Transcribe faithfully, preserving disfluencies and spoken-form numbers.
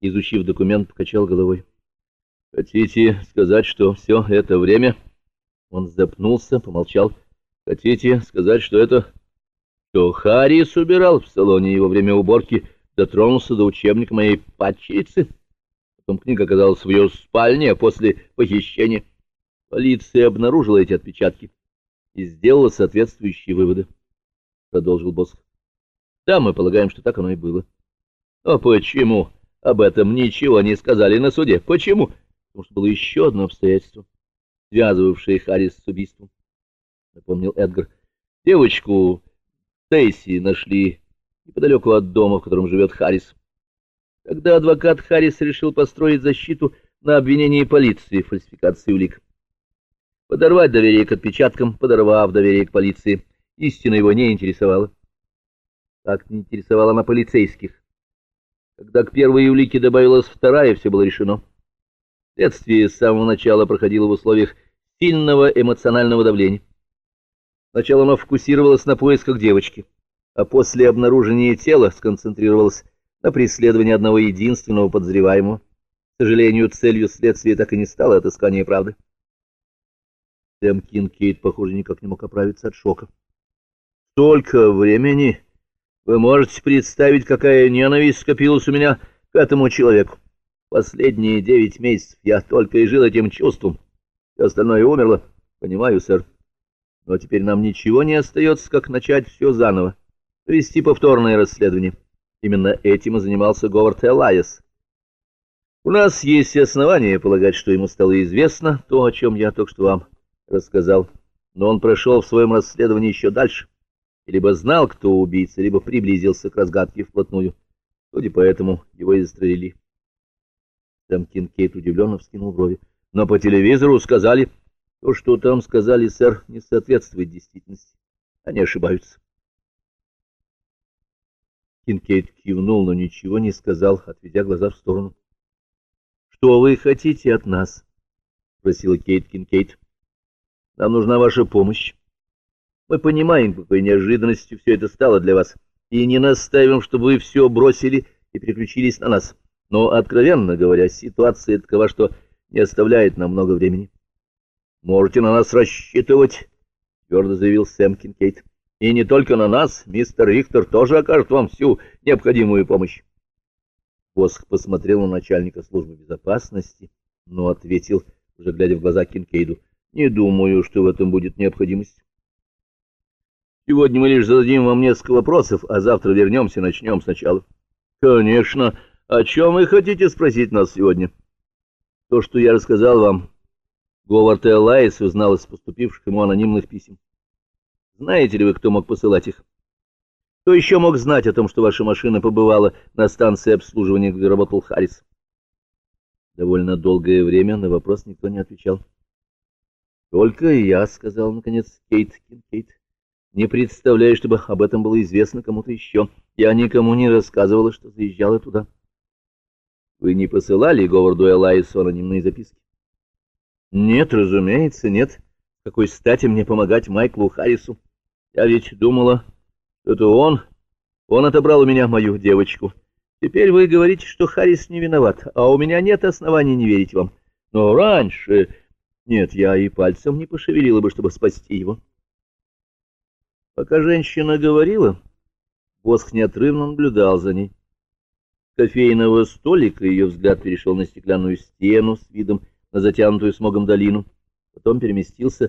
изучив документ, покачал головой. Хотите сказать, что все это время... Он запнулся, помолчал. Хотите сказать, что это... Что Харрис убирал в салоне и во время уборки дотронулся до учебника моей падчерицы? Потом книга оказалась в ее спальне после похищения. Полиция обнаружила эти отпечатки и сделала соответствующие выводы, — продолжил босс. Да, мы полагаем, что так оно и было. Но почему об этом ничего не сказали на суде? Почему? Потому что было еще одно обстоятельство, связывавшее Харрис с убийством, — напомнил Эдгар. Девочку Стейси нашли неподалеку от дома, в котором живет Харрис. Когда адвокат Харрис решил построить защиту на обвинении полиции в фальсификации улик, подорвать доверие к отпечаткам, подорвав доверие к полиции, истина его не интересовала. Так не интересовала она полицейских. Когда к первой улике добавилась вторая, все было решено. Следствие с самого начала проходило в условиях сильного эмоционального давления. Сначала оно фокусировалось на поисках девочки, а после обнаружения тела сконцентрировалось на преследовании одного единственного подозреваемого. К сожалению, целью следствия так и не стало отыскание правды. Сэм Кинкейд, похоже, никак не мог оправиться от шока. «Столько времени! Вы можете представить, какая ненависть скопилась у меня к этому человеку? Последние девять месяцев я только и жил этим чувством. Все остальное умерло. Понимаю, сэр. Но теперь нам ничего не остается, как начать все заново, вести повторное расследование. Именно этим и занимался Говард Элайас. У нас есть основания полагать, что ему стало известно то, о чем я только что вам рассказал. Но он прошел в своем расследовании еще дальше. И либо знал, кто убийца, либо приблизился к разгадке вплотную. Судя по этому, его и застрелили. Сэм Кинкейд удивленно вскинул брови. Но по телевизору сказали... То, что там сказали, сэр, не соответствует действительности. Они ошибаются. Кинкейд кивнул, но ничего не сказал, отведя глаза в сторону. — Что вы хотите от нас? — спросила Кейт Кинкейд. — Нам нужна ваша помощь. Мы понимаем, какой неожиданностью все это стало для вас, и не настаиваем, чтобы вы все бросили и переключились на нас. Но, откровенно говоря, ситуация такова, что не оставляет нам много времени. — Можете на нас рассчитывать, — твердо заявил Сэм Кинкейд. — И не только на нас, мистер Рихтер тоже окажет вам всю необходимую помощь. Босх посмотрел на начальника службы безопасности, но ответил, уже глядя в глаза Кинкейду: — Не думаю, что в этом будет необходимость. Сегодня мы лишь зададим вам несколько вопросов, а завтра вернемся и начнем сначала. — Конечно. О чем вы хотите спросить нас сегодня? — То, что я рассказал вам. Говард Элайас узнал из поступивших ему анонимных писем. Знаете ли вы, кто мог посылать их? Кто еще мог знать о том, что ваша машина побывала на станции обслуживания, где работал Харрис? Довольно долгое время на вопрос никто не отвечал. — Только я, — сказал наконец Кейт Кинкейд. — Не представляю, чтобы об этом было известно кому-то еще. Я никому не рассказывала, что заезжала туда. — Вы не посылали Говарду Элайасу анонимные записки? — Нет, разумеется, нет. Какой стати мне помогать Майклу Харрису? Я ведь думала, что это он. Он отобрал у меня мою девочку. Теперь вы говорите, что Харрис не виноват, а у меня нет оснований не верить вам. Но раньше... Нет, я и пальцем не пошевелила бы, чтобы спасти его. Пока женщина говорила, Босх неотрывно наблюдал за ней. С кофейного столика ее взгляд перешел на стеклянную стену с видом на затянутую смогом долину, потом переместился